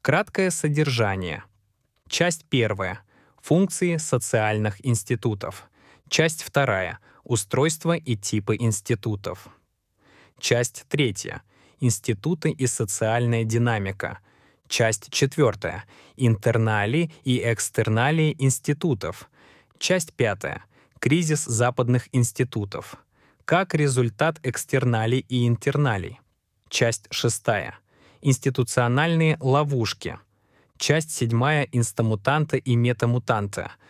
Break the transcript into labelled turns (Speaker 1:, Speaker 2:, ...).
Speaker 1: Краткое содержание. Часть 1. Функции социальных институтов. Часть 2. Устройство и типы институтов. Часть 3. Институты и социальная динамика. Часть 4. Интерналии и экстерналии институтов. Часть 5. Кризис западных институтов. Как результат экстерналий и интерналий. Часть 6. Институциональные ловушки. Часть 7. Инстамутанта и метамутанта.